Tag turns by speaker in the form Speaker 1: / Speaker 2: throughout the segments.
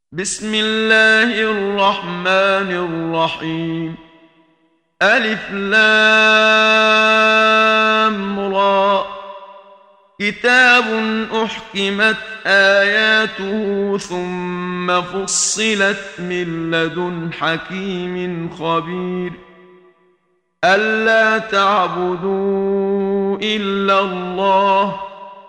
Speaker 1: بسم الله الرحمن الرحيم. ألف لام را. كتاب أحكمت آياته ثم فصلت من لدن حكيم خبير. ألا تعبدوا إلا الله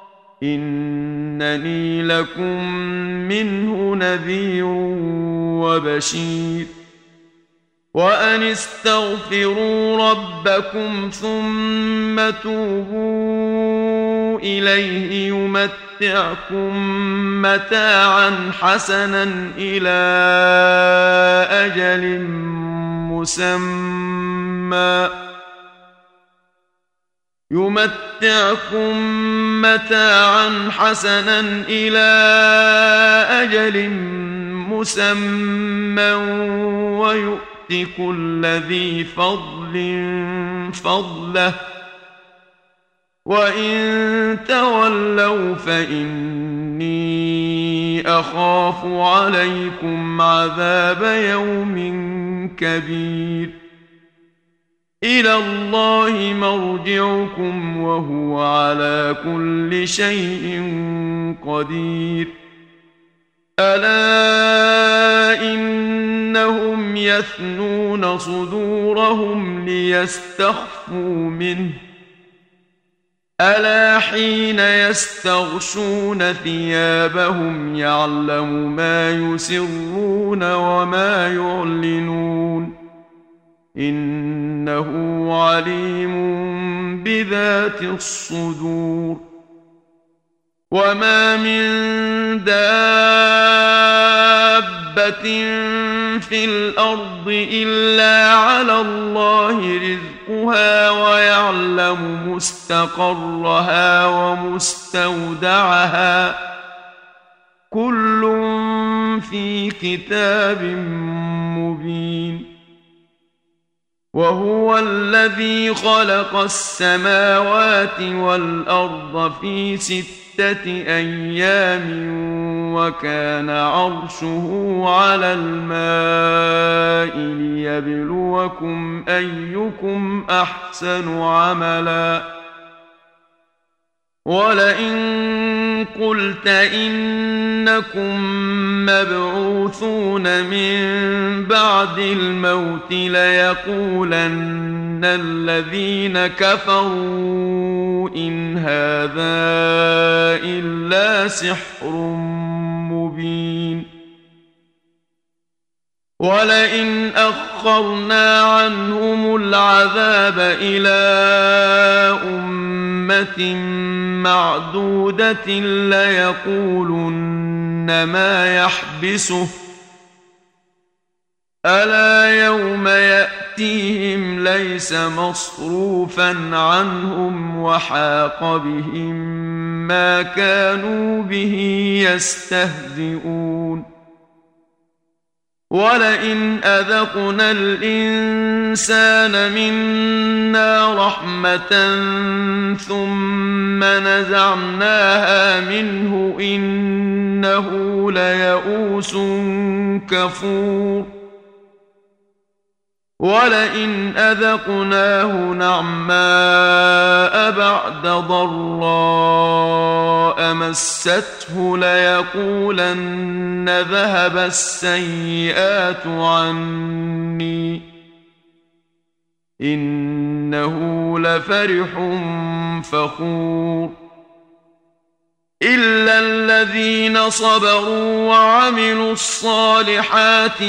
Speaker 1: إنني لكم منه نذير وبشير. وأن استغفروا ربكم ثم توبوا إليه يمتعكم متاعا حسنا إلى أجل مسمى ويؤت كل ذي فضل فضله وإن تولوا فإني أخاف عليكم عذاب يوم كبير. إلى الله مرجعكم وهو على كل شيء قدير. ألا إنهم يثنون صدورهم ليستخفوا منه ألا حين يستغشون ثيابهم يعلم ما يسرون وما يعلنون إنه عليم بذات الصدور. وما من دابة في الأرض إلا على الله رزقها ويعلم مستقرها ومستودعها كل في كتاب مبين. وهو الذي خلق السماوات والأرض في 6 أيام وكان عرشه على الماء ليبلوكم أيكم أحسن عملا. ولئن قلت إنكم مبعوثون من بعد الموت ليقولن الذين كفروا إن هذا إلا سحر مبين. ولئن أخرنا عنهم العذاب إلى أمة معدودة ليقولن ما يحبسه ألا يوم يأتيهم ليس مصروفا عنهم وحاق بهم ما كانوا به يستهزئون. ولئن أذقنا الإنسان منا رحمة ثم نزعناها منه إنه ليئوس كفور. ولئن أذقناه نعماء بعد ضراء مسته ليقولن ذهب السيئات عني إنه لفرح فخور. إلا الذين صبروا وعملوا الصالحات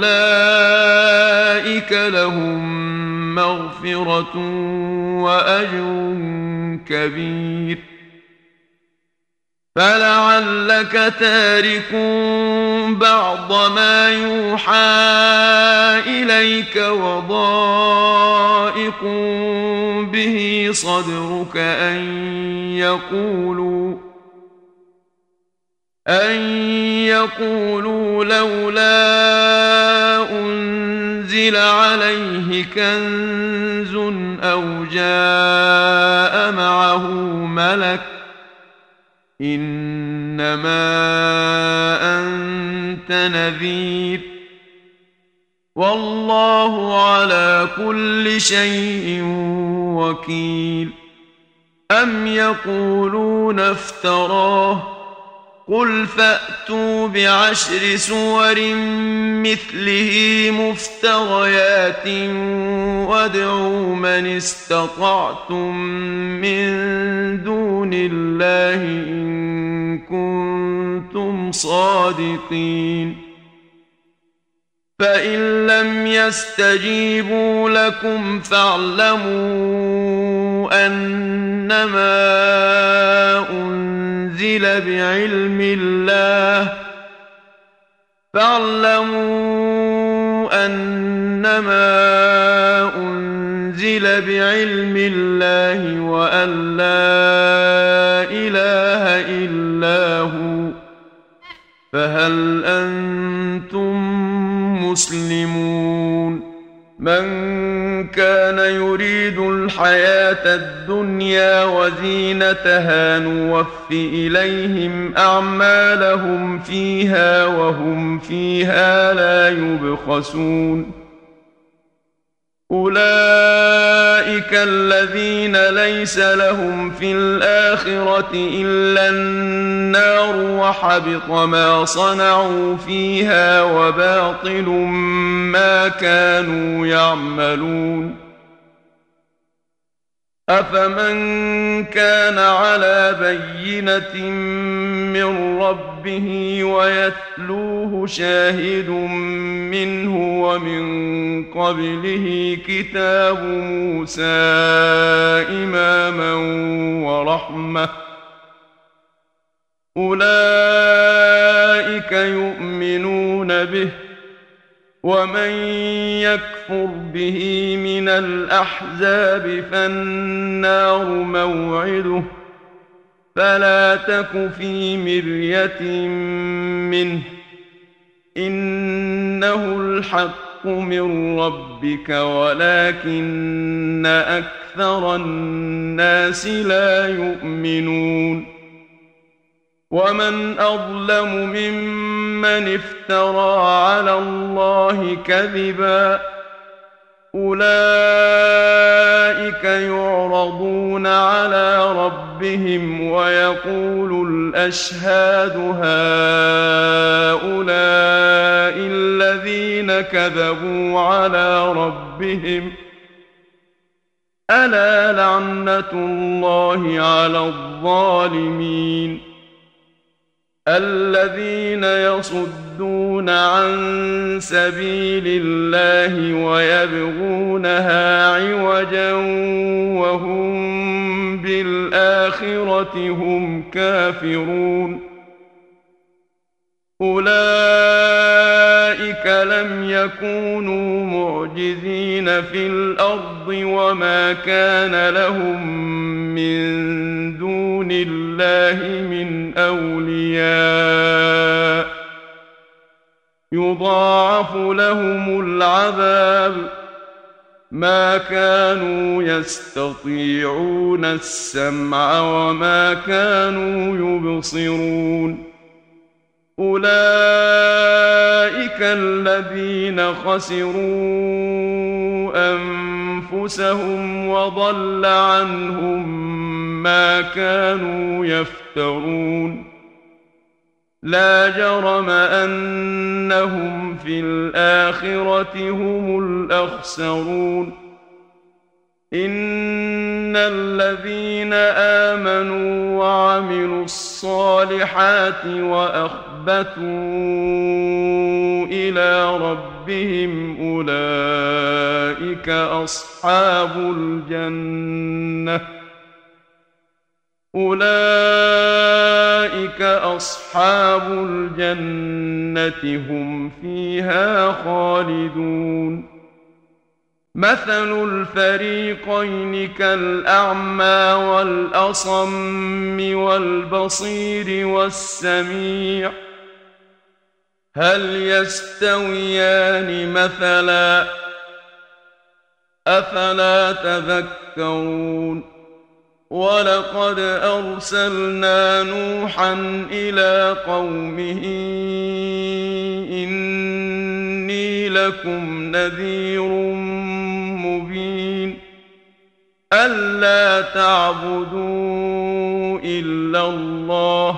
Speaker 1: أولئك لهم مغفرة وأجر كبير. فلعلك تارك بعض ما يوحى إليك وضائق به صدرك أن يقولوا لولا أنزل عليه كنز أو جاء معه ملك إنما أنت نذير والله على كل شيء وكيل أم يقولون افتراه قل فأتوا بعشر سور مثله مفتريات وادعوا من استطعتم من دون الله إن كنتم صادقين فإن لم يستجيبوا لكم فاعلموا أنما أنزل بعلم الله وأن لا إله إلا هو فهل أنتم مسلمون من كان يريد الحياة الدنيا وزينتها نوف إليهم أعمالهم فيها وهم فيها لا يبخسون أولئك الذين ليس لهم في الآخرة إلا النار وحبط ما صنعوا فيها وباطل ما كانوا يعملون أفمن كان على بينة من ربه ويتلوه شاهد منه ومن قبله كتاب موسى إماما ورحمة أولئك يؤمنون به ومن يكفر به من الأحزاب فالنار موعده فلا تك في مرية منه إنه الحق من ربك ولكن أكثر الناس لا يؤمنون ومن أظلم ممن افترى على الله كذبا أولئك يعرضون على ربهم ويقول الأشهاد هؤلاء الذين كذبوا على ربهم ألا لعنة الله على الظالمين الذين يصدون عن سبيل الله ويبغونها عوجا وهم بالآخرة هم كافرون أولئك لم يكونوا معجزين في الأرض وما كان لهم من دون الله من أولياء يضاعف لهم العذاب ما كانوا يستطيعون السمع وما كانوا يبصرون أولئك الذين خسروا أنفسهم وضل عنهم ما كانوا يفترون لا جرم أنهم في الآخرة هم الأخسرون إن الذين آمنوا وعملوا الصالحات وأخبتوا إلى ربهم أولئك أصحاب الجنة هم فيها خالدون مثل الفريقين كالأعمى والأصم والبصير والسميع هل يستويان مثلا أفلا تذكرون ولقد أرسلنا نوحا إلى قومه إني لكم نذير مبين ألا تعبدوا إلا الله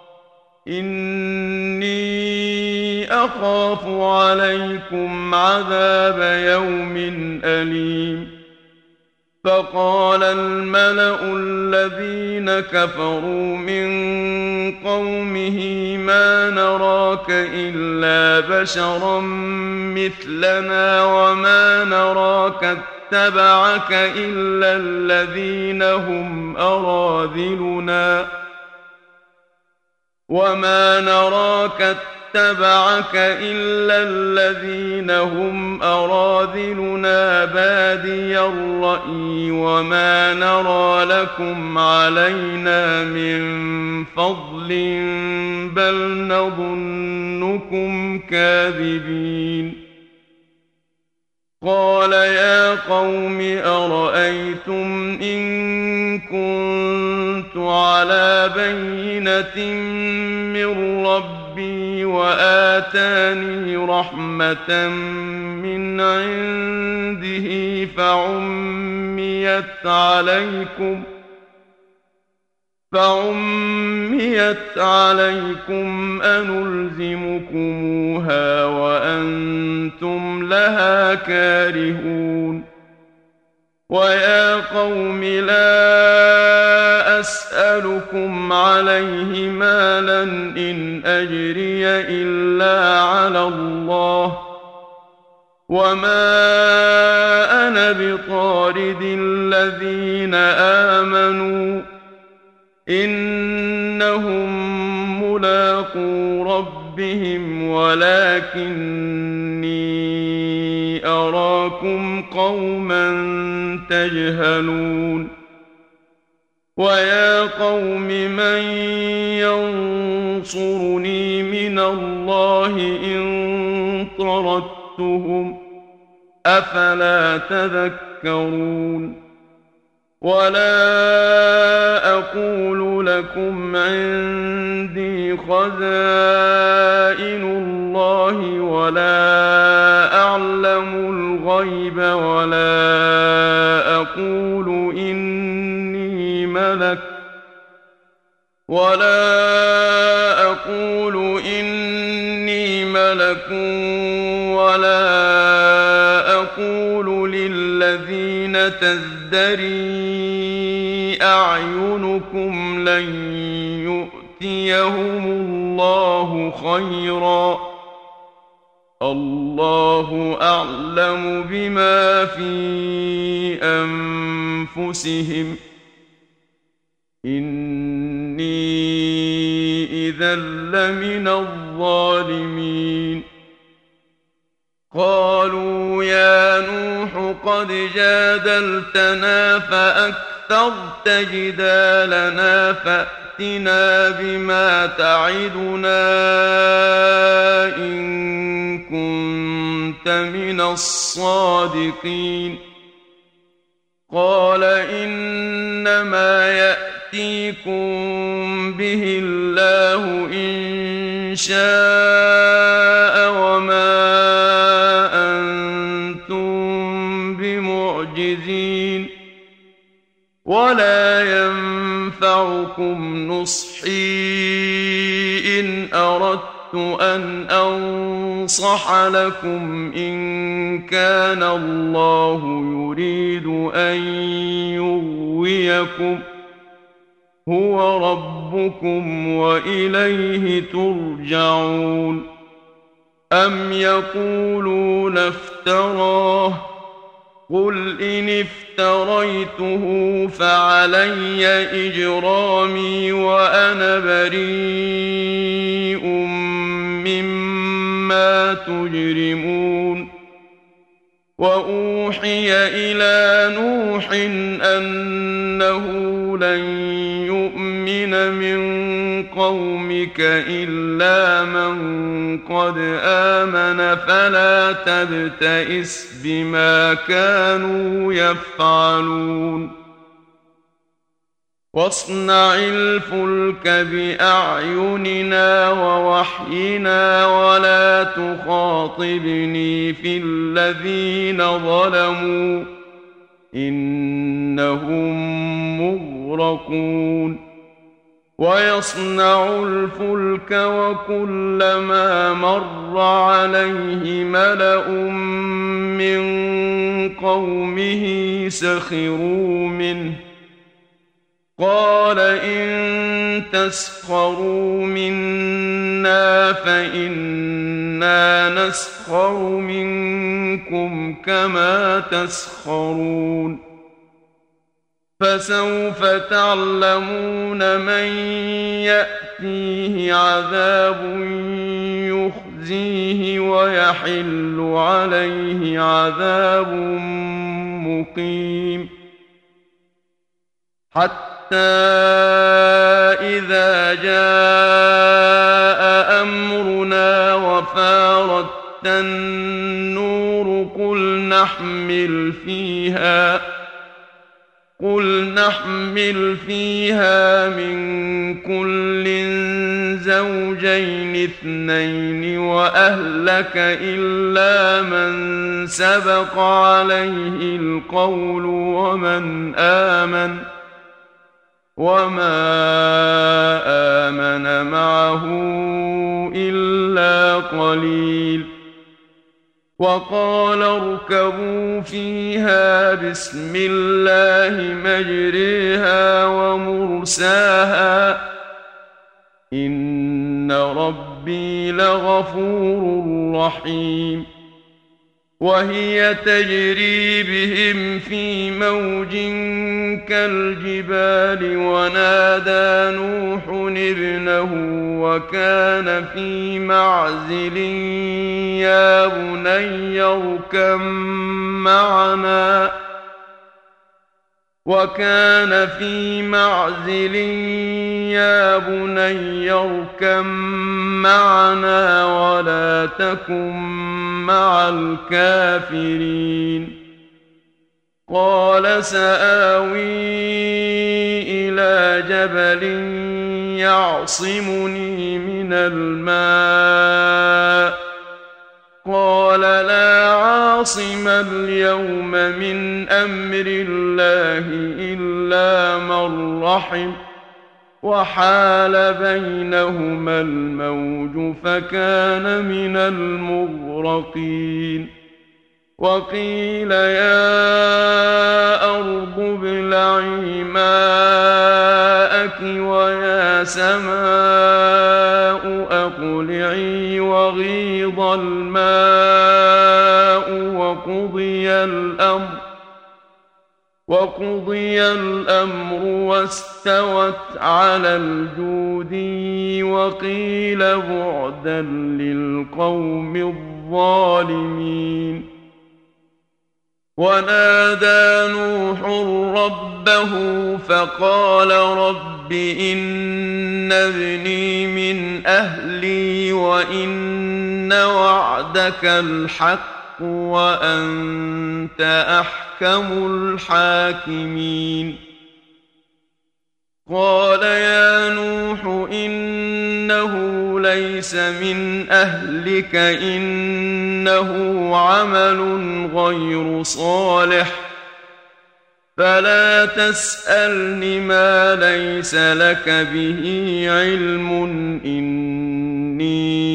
Speaker 1: إني أخاف عليكم عذاب يوم أليم فقال الملأ الذين كفروا من قومه ما نراك إلا بشرا مثلنا وما نراك اتبعك إلا الذين هم أراذلنا بادي الرأي وما نرى لكم علينا من فضل بل نظنكم كاذبين قال يا قوم أرأيتم إن كنت على بينة من ربي وآتاني رحمة من عنده فعميت عليكم أنلزمكموها وأنتم لها كارهون ويا قوم لا أسألكم عليه مالا إن أجري إلا على الله وما أنا بطارد الذين آمنوا إنهم ملاقو ربهم ولكني أراكم قوما تجهلون ويا قوم من ينصرني من الله إن طردتهم أفلا تذكرون ولا أقول لكم عندي خزائن الله ولا أعلم الغيب ولا أقول إني ملك ولا أقول للذين تزدري أعينكم لن يؤتيهم الله خيرا الله أعلم بما في أنفسهم إني إذا لمن الظالمين قالوا يا نوح قد جادلتنا فأكثرت جدالنا فأتنا بما تعدنا إن كنت من الصادقين قال إنما يأتيكم به الله إن شاء وما ولا ينفعكم نصحي إن أردت أن أنصح لكم إن كان الله يريد أن يغويكم هو ربكم وإليه ترجعون أم يقولون افتراه قل إن افتريته فعلي إجرامي وأنا بريء مما تجرمون وأوحي إلى نوح أنه لن يؤمن من قومك إلا من قد آمن فلا تبتئس بما كانوا يفعلون واصنع الفلك بأعيننا ووحينا ولا تخاطبني في الذين ظلموا إنهم مغرقون ويصنع الفلك وكلما مر عليه ملأ من قومه سخروا منه قال إن تسخروا منا فإنا نسخر منكم كما تسخرون فسوف تعلمون من يأتيه عذاب يخزيه ويحل عليه عذاب مقيم حتى إذا جاء أمرنا وفارت النور قل نحمل فيها من كل زوجين اثنين وأهلك إلا من سبق عليه القول وما آمن معه إلا قليل وقال اركبوا فيها بسم الله مجريها ومرساها إن ربي لغفور رحيم وهي تجري بهم في موج كالجبال ونادى نوح ابنه وكان في معزل يا بني اركب معنا ولا تكن مع الكافرين قال سآوي إلى جبل يعصمني من الماء قال لا عاصم اليوم من أمر الله إلا من رحم وحال بينهما الموج فكان من المغرقين وقيل يا أرض ابلعي ماءك ويا سماء أقلعي وغيض الماء وقضي الأمر واستوت على الجودي وقيل بعدا للقوم الظالمين ونادى نوح ربه فقال رب إن ابني من أهلي وإن وعدك الحق وأنت أحكم الحاكمين قال يا نوح إنه ليس من أهلك إنه عمل غير صالح فلا تسألني ما ليس لك به علم إني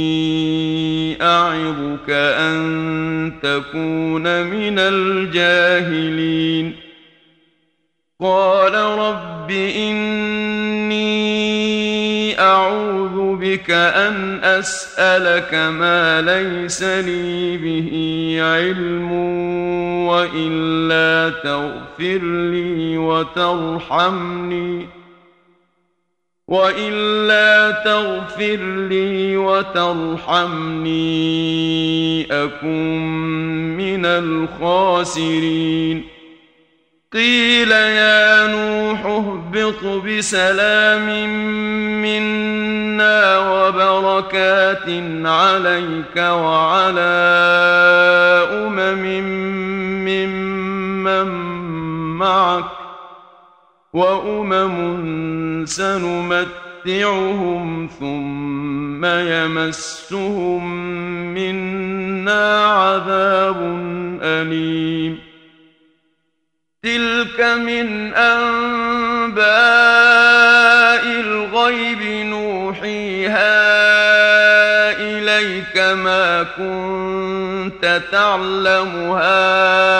Speaker 1: أعظك أن تكون من الجاهلين قال رب إني أعوذ بك أن أسألك ما ليس لي به علم وإلا تغفر لي وترحمني أكن من الخاسرين قيل يا نوح اهبط بسلام منا وبركات عليك وعلى ممن معك وأمم سنمتعهم ثم يمسهم منا عذاب أليم تلك من أنباء الغيب نوحيها إليك ما كنت تعلمها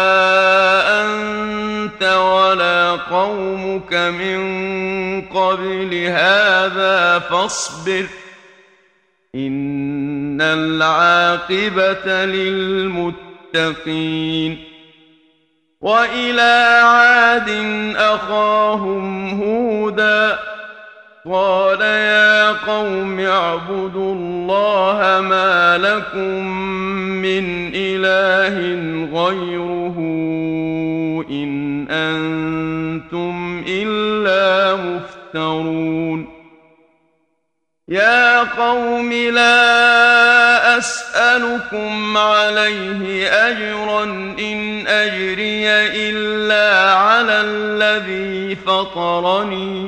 Speaker 1: أنت ولا قومك من قبل هذا فاصبر إن العاقبة للمتقين وإلى عاد أخاهم هودا قال يا قوم اعبدوا الله ما لكم من إله غيره إن أنتم إلا مفترون يا قوم لا أسألكم عليه أجرا إن أجري إلا على الذي فطرني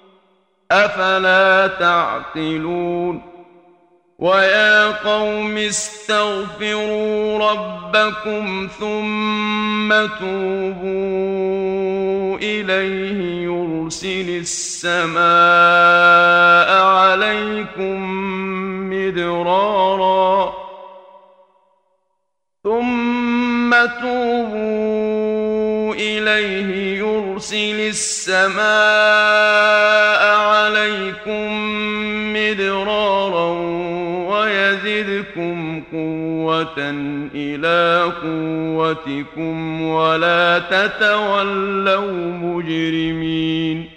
Speaker 1: أفلا تعقلون ويا قوم استغفروا ربكم ثم توبوا إليه يرسل السماء عليكم مدرارا ثم توبوا إليه يرسل السماء عليكم مدرارا ويزدكم قوة إلى قوتكم ولا تتولوا مجرمين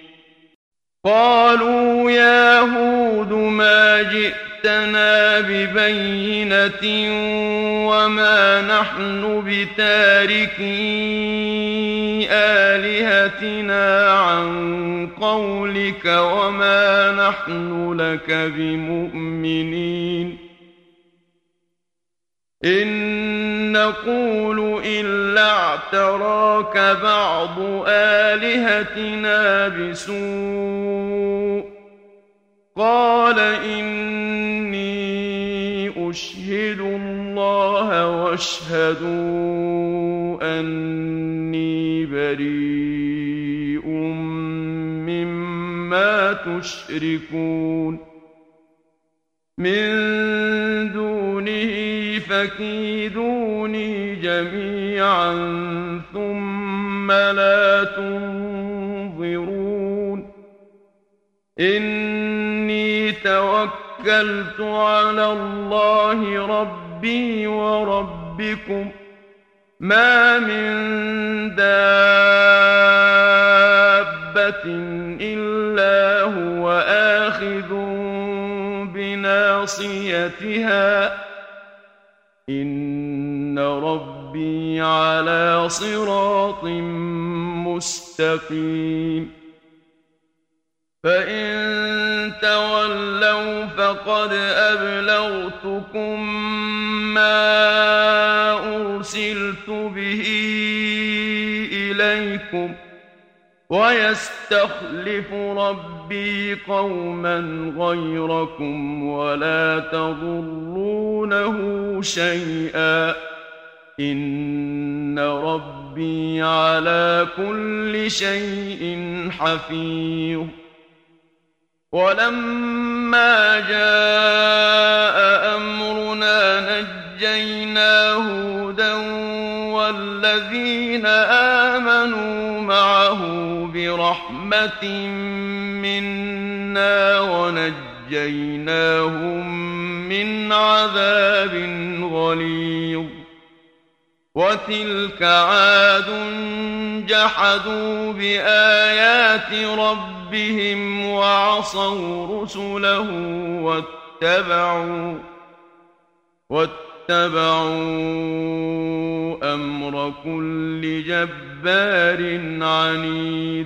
Speaker 1: قالوا يا هود ما جئتنا ببينة وما نحن بتاركي آلهتنا عن قولك وما نحن لك بمؤمنين إن نقول إلا اعتراك بعض آلهتنا بسوء قال إني أشهد الله واشهدوا أني بريء مما تشركون من دونه فكيدوني جميعا ثم لا تنظرون إني توكلت على الله ربي وربكم ما من دابة إلا هو آخذ بناصيتها إن ربي على صراط مستقيم فإن تولوا فقد أبلغتكم ما أرسلت به إليكم ويستخلف ربي قوما غيركم ولا تضرونه شيئا إن ربي على كل شيء حفيظ ولما جاء أمرنا نجينا هودا والذين آمنوا معه برحمة منا ونجيناهم من عذاب غليظ وتلك عاد جحدوا بآيات ربهم وعصوا رسله واتبعوا أمر كل جبار عنيد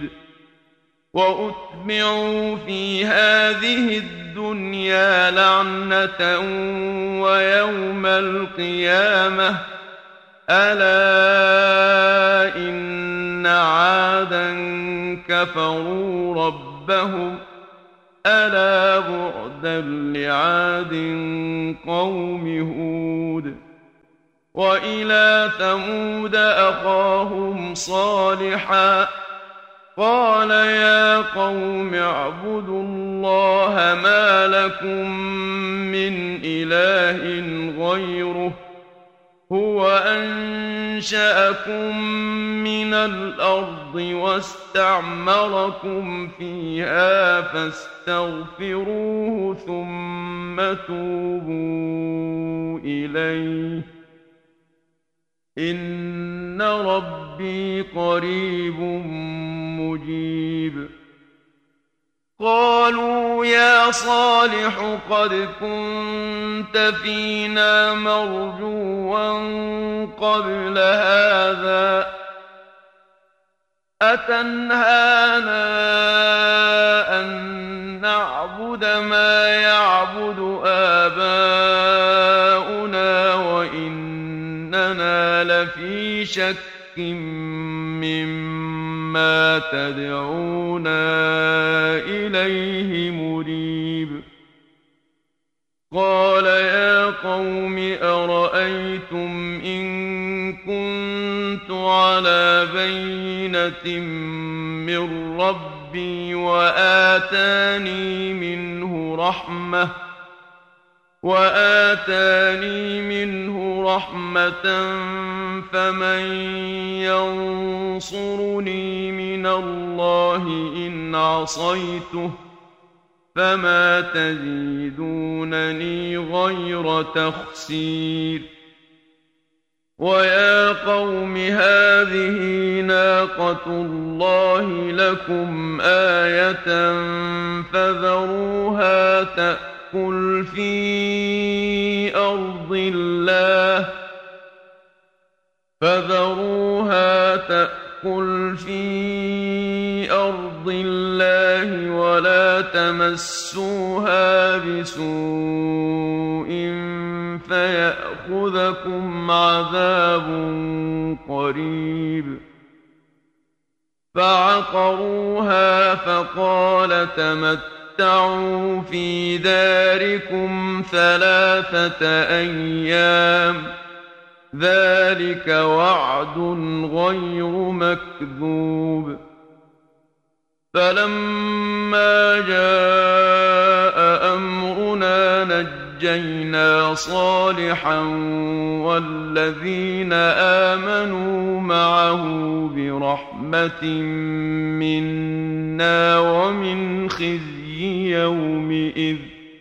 Speaker 1: وأتبعوا في هذه الدنيا لعنة ويوم القيامة ألا إن إن عادا كفروا ربهم ألا بعدا لعاد قوم هود وإلى ثمود أخاهم صالحا قال يا قوم اعبدوا الله ما لكم من إله غيره هو أنشأكم من الأرض واستعمركم فيها فاستغفروه ثم توبوا إليه إن ربي قريب مجيب قالوا يا صالح قد كنت فينا مرجوا قبل هذا أتنهانا أن نعبد ما يعبد آباؤنا وإننا لفي شك مما تدعونا إليه مريب قال يا قوم أرأيتم إن كنت على بينة من ربي وآتاني منه رحمة فمن ينصرني من الله إن عصيته فما تزيدونني غير تخسير ويا قوم هذه ناقة الله لكم آية فذروها تأكل في أرض الله ولا تمسوها بسوء فيأخذكم عذاب قريب فعقروها فقال تمتعوا في داركم 3 أيام ذلك وعد غير مكذوب فلما جاء أمرنا نجينا صالحا والذين آمنوا معه برحمة منا ومن خزي يومئذ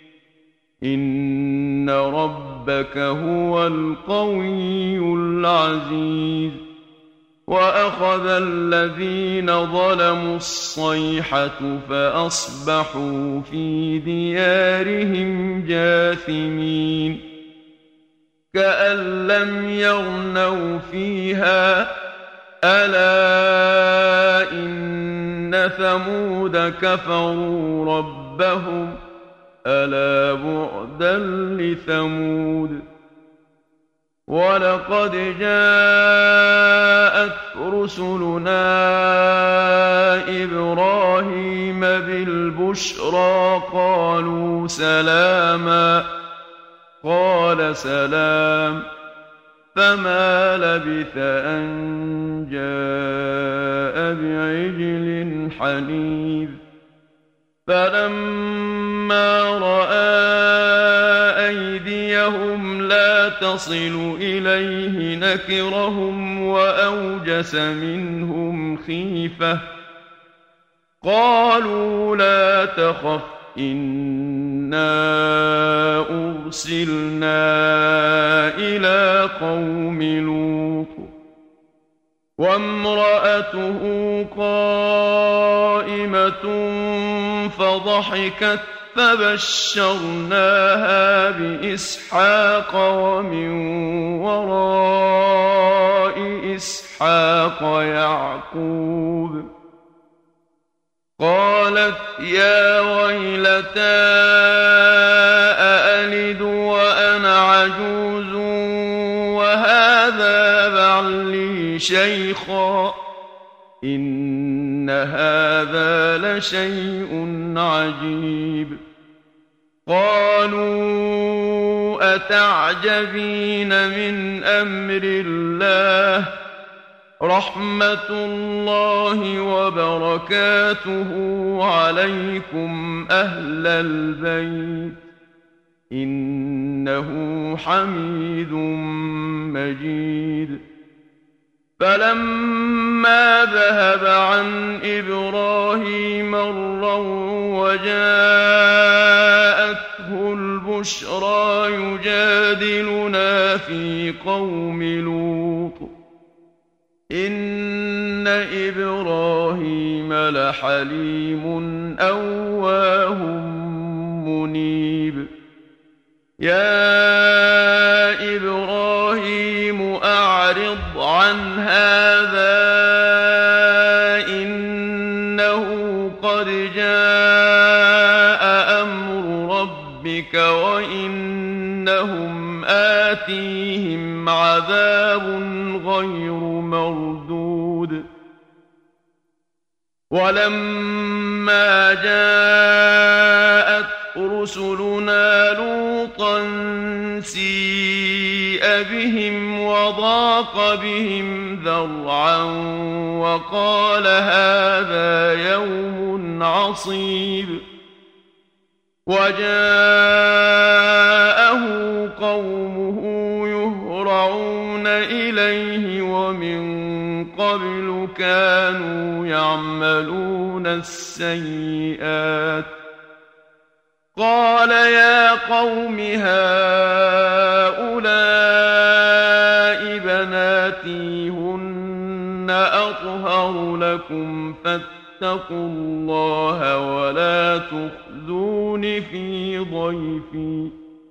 Speaker 1: إن ربك هو القوي العزيز وأخذ الذين ظلموا الصيحة فأصبحوا في ديارهم جاثمين كأن لم يغنوا فيها ألا إن ثمود كفروا ربهم ألا بعدا لثمود ولقد جاءت رسلنا إبراهيم بالبشرى قالوا سلاما قال سلام فما لبث أن جاء بعجل حنيذ فلما رأى أيديهم لا تصل إليه نكرهم وأوجس منهم خيفة قالوا لا تخف إنا أرسلنا إلى قوم لوط وامرأته قائمة فضحكت فبشرناها بإسحاق ومن وراء إسحاق يعقوب قالت يا ويلتى أألد وأنا عجوز وهذا بعلي شيخا إن هذا لشيء عجيب قالوا أتعجبين من أمر الله رحمة الله وبركاته عليكم أهل البيت إنه حميد مجيد فلما ذهب عن إبراهيم الروع وجاءته البشرى يجادلنا في قوم لوط إن إبراهيم لحليم أواه منيب يا إبراهيم أعرض عن هذا إنه قد جاء أمر ربك وإنهم آتيهم عذاب غير مردود ولما جاءت رسلنا لوطا سيء بهم وضاق بهم ذرعا وقال هذا يوم عصيب وجاءه قومه يهرعون إليه ومن قبل كانوا يعملون السيئات قال يا قوم هؤلاء بناتي هن أطهر لكم فاتقوا الله ولا تخزون في ضيفي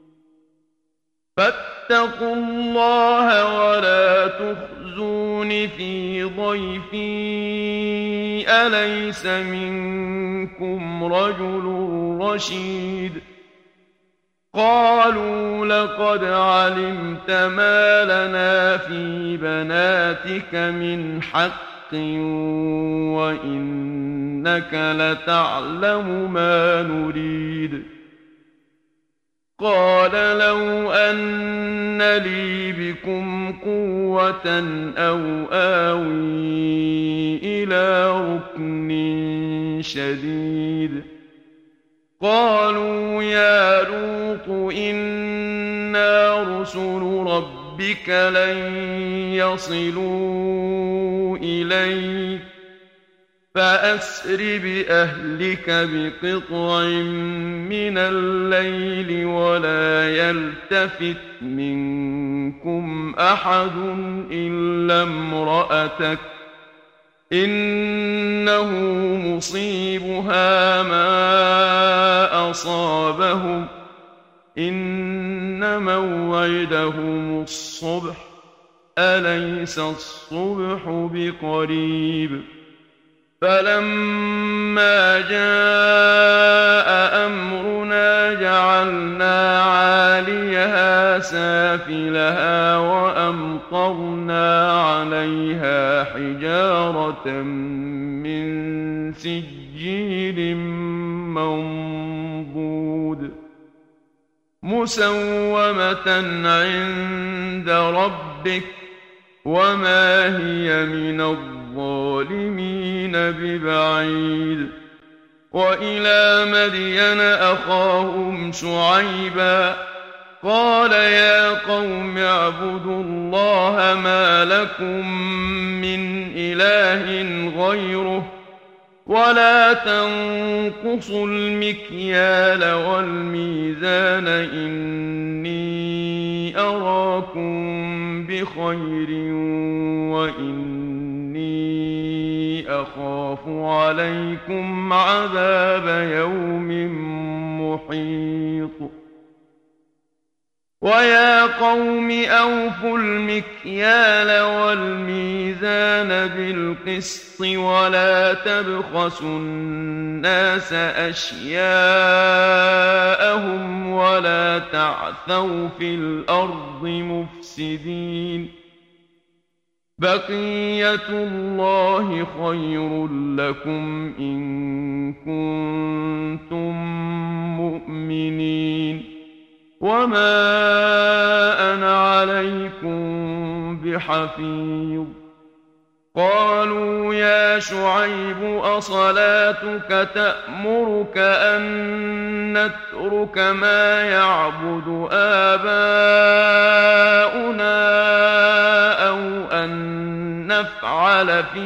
Speaker 1: أليس منكم رجل رشيد قالوا لقد علمت ما لنا في بناتك من حق وإنك لتعلم ما نريد قال لو أن لي بكم قوة أو آوي إلى ركن شديد قالوا يا لوط إنا رسل ربك لن يصلوا إليك فأسر بأهلك بقطع من الليل ولا يلتفت منكم أحد إلا امرأتك إنه مصيبها ما أصابهم إن موعدهم الصبح أليس الصبح بقريب فلما جاء أمرنا جعلنا عاليها سافلها وأمطرنا عليها حجارة من سجيل منضود مسومة عند ربك وما هي من الظالمين ببعيد وإلى مدين أخاهم شعيبا قال يا قوم اعبدوا الله ما لكم من إله غيره ولا تنقصوا المكيال والميزان إني أراكم بخير وإني أخاف عليكم عذاب يوم محيط ويا قوم أوفوا المكيال والميزان بالقسط ولا تبخسوا الناس أشياءهم ولا تعثوا في الأرض مفسدين بقية الله خير لكم إن كنتم مؤمنين وما أنا عليكم بحفيظ قالوا يا شعيب أصلاتك تأمرك أن نترك ما يعبد آباؤنا أو أن نفعل في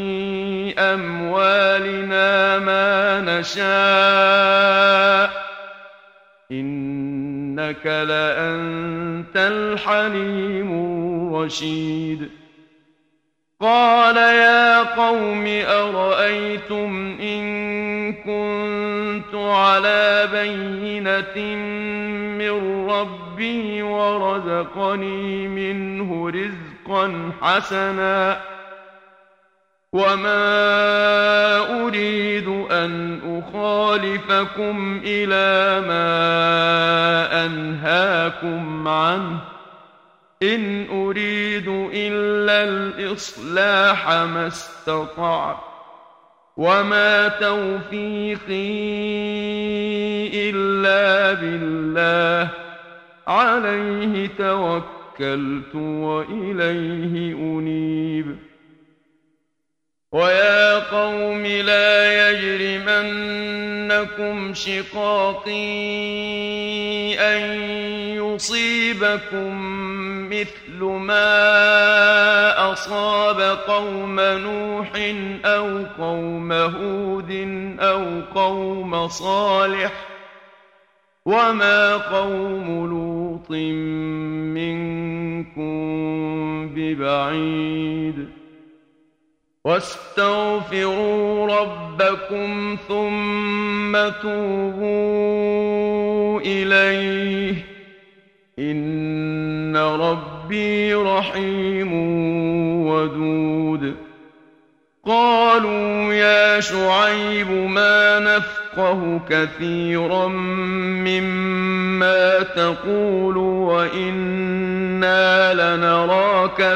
Speaker 1: أموالنا ما نشاء إنك لأنت الحليم الرشيد قال يا قوم أرأيتم إن كنت على بينة من ربي ورزقني منه رزقا حسنا وما أريد أن أخالفكم إلى ما أنهاكم عنه إن أريد إلا الإصلاح ما استطعت وما توفيقي إلا بالله عليه توكلت وإليه أنيب ويا قوم لا يجرمنكم شقاقي أن يصيبكم مثل ما أصاب قوم نوح أو قوم هود أو قوم صالح وما قوم لوط منكم ببعيد واستغفروا ربكم ثم توبوا إليه إن ربي رحيم ودود قالوا يا شعيب ما نفقه كثيرا مما تقول وإنا لنراك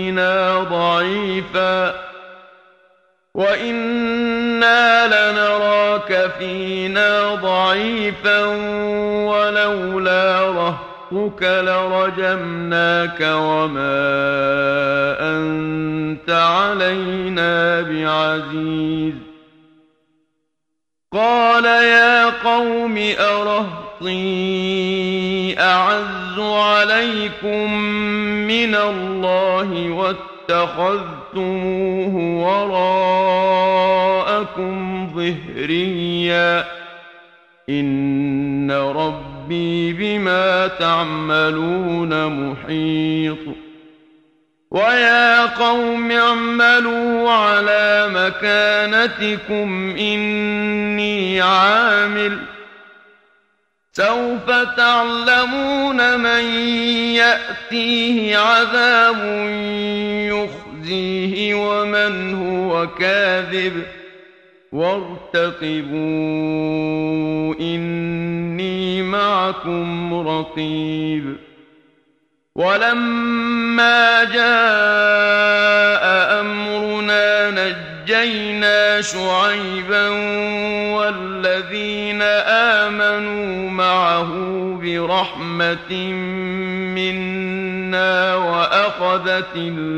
Speaker 1: فينا ضعيفا ولولا رهطك لرجمناك وما أنت علينا بعزيز قال يا قوم أرهطي أعز عليكم من الله واتخذتموه وراءكم ظهريا إن ربي بما تعملون محيط ويا قوم اعملوا على مكانتكم إني عامل سوف تعلمون من يأتيه عذاب يخزيه ومن هو كاذب وارتقبوا إني معكم رقيب ولما جاء أمرنا نجينا شعيبا والذين آمنوا معه برحمة منا وأخذت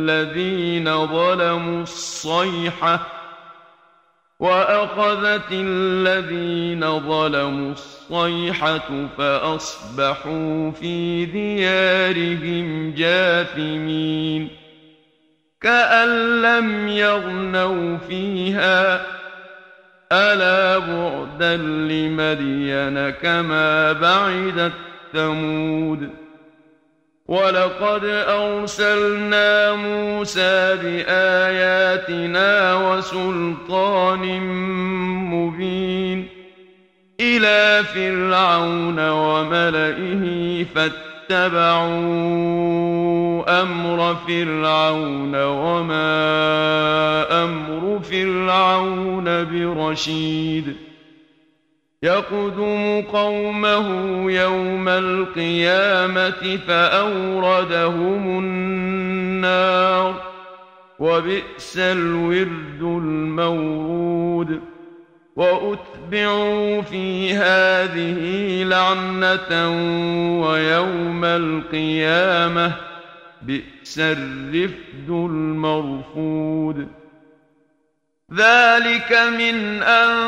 Speaker 1: الذين ظلموا الصيحة فأصبحوا في ديارهم جاثمين كأن لم يغنوا فيها ألا بعدا لمدين كما بعدت ثمود ولقد أرسلنا موسى بآياتنا وسلطان مبين إلى فرعون وملئه فاتبعوا أمر فرعون وما أمر فرعون برشيد يقدم قومه يوم القيامة فأوردهم النار وبئس الورد المورود وأتبعوا في هذه لعنة ويوم القيامة بئس الرفد المرفود ذلك من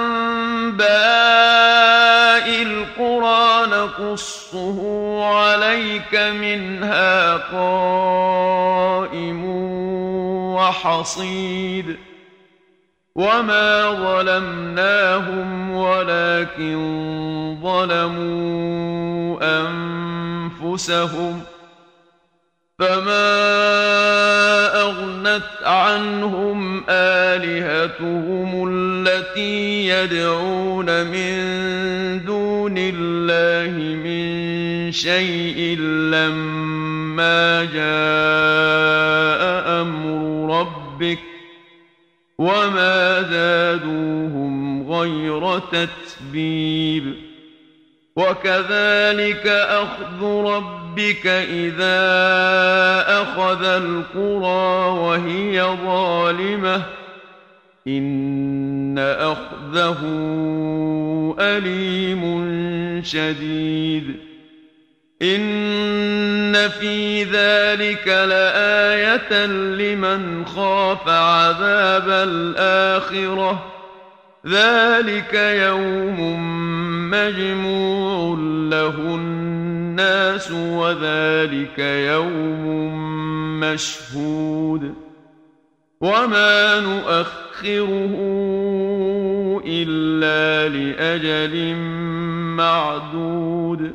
Speaker 1: أنباء القرى نقصه عليك منها قائم وحصيد وما ظلمناهم ولكن ظلموا أنفسهم فما أغنت عنهم آلهتهم التي يدعون من دون الله من شيء لما جاء أمر ربك وما زادوهم غير تتبيب وكذلك أخذ ربك إذا أخذ القرى وهي ظالمة إن أخذه أليم شديد إن في ذلك لآية لمن خاف عذاب الآخرة ذلك يوم مجموع له الناس وذلك يوم مشهود وما نؤخره إلا لأجل معدود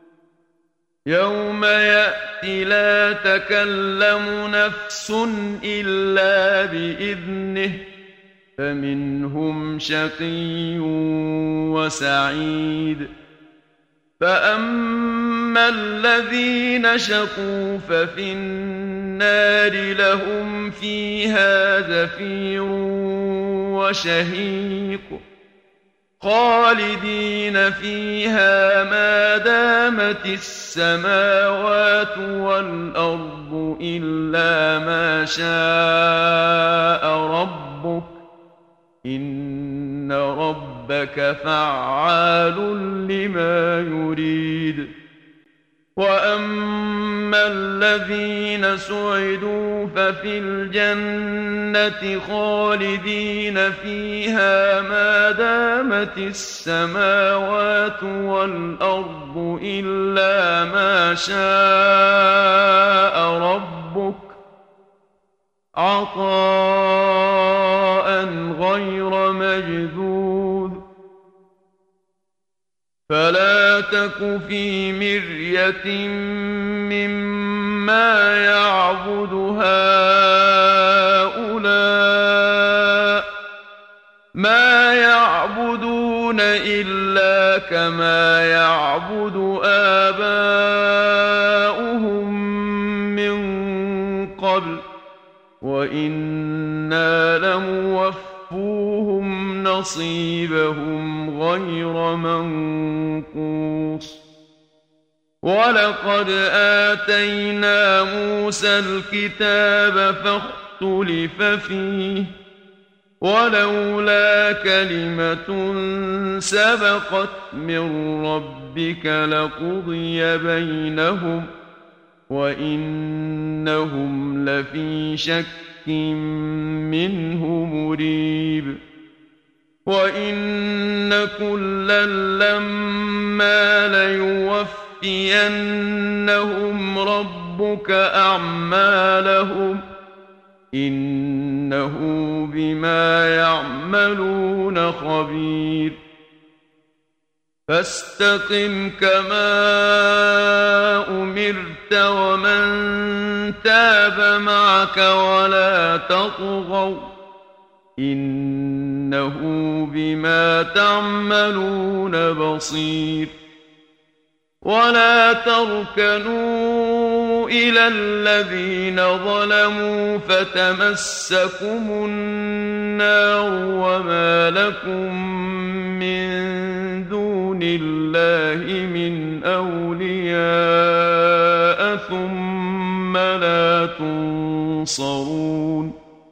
Speaker 1: يوم يأتي لا تكلم نفس إلا بإذنه فمنهم شقي وسعيد فأما الذين شقوا ففي النار لهم فيها زفير وشهيق خالدين فيها ما دامت السماوات والأرض إلا ما شاء ربك إن ربك فعال لما يريد وأما الذين سعدوا ففي الجنة خالدين فيها ما دامت السماوات والأرض إلا ما شاء ربك عطاء غير مجذوذ فلا تك في مرية مما يعبد هؤلاء ما يعبدون إلا كما يعبد آباؤهم من قبل وإنا لموفوهم نصيبهم غير منقوص ولقد آتينا موسى الكتاب فاختلف فيه ولولا كلمة سبقت من ربك لقضي بينهم وإنهم لفي شك منه مريب وإن كلا لما ليوفينهم ربك أعمالهم إنه بما يعملون خبير فاستقم كما أمرت ومن تاب معك ولا تطغوا إنه بما تعملون بصير ولا تركنوا إلى الذين ظلموا فتمسكم النار وما لكم من دون الله من أولياء ثم لا تنصرون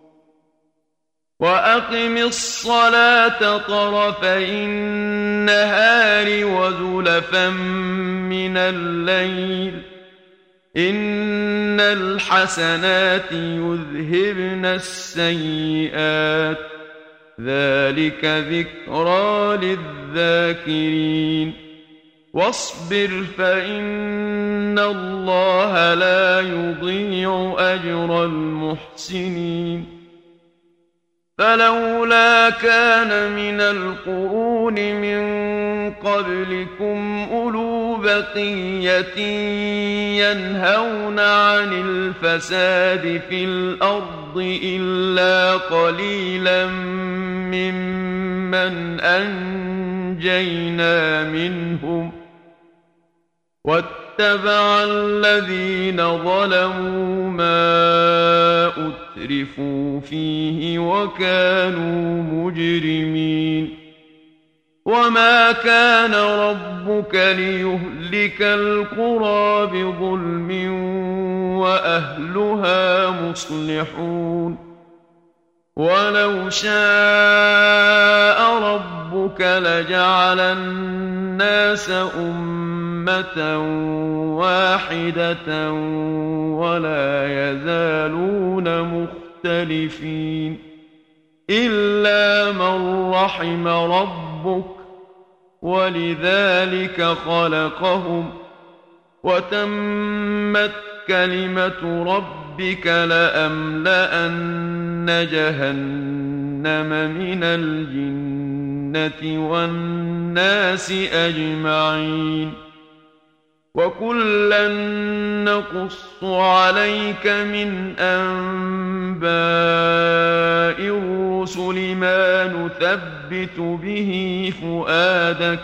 Speaker 1: وأقم الصلاة طرفي النهار وزلفا من الليل إن الحسنات يذهبن السيئات ذلك ذكرى للذاكرين واصبر فإن الله لا يضيع أجر المحسنين فلولا كان من القرون من قبلكم أولو بقية ينهون عن الفساد في الأرض إلا قليلا ممن أنجينا منهم واتبع الذين ظلموا ما أترفوا فيه وكانوا مجرمين وما كان ربك ليهلك القرى بظلم وأهلها مصلحون ولو شاء ربك لجعل الناس أمة واحدة ولا يزالون مختلفين إلا من رحم ربك ولذلك خلقهم وتمت كلمة ربك لأملأن جهنم من الجنة والناس أجمعين وكلا نقص عليك من أنباء الرسل ما نثبت به فؤادك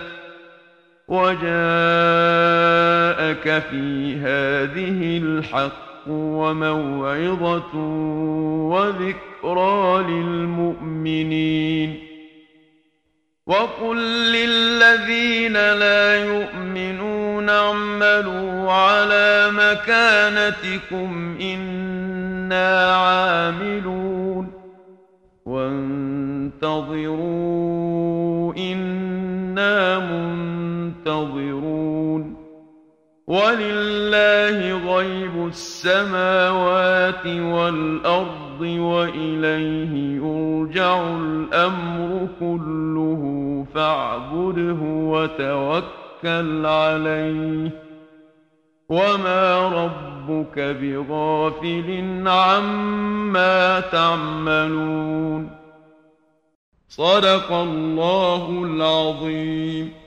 Speaker 1: وجاءك في هذه الحق وموعظة وذكرى للمؤمنين وقل للذين لا يؤمنون اعملوا على مكانتكم إنا عاملون وانتظروا إنا منتظرون ولله غيب السماوات والأرض وإليه يرجع الأمر كله فاعبده وتوكل عليه وما ربك بغافل عما تعملون صدق الله العظيم.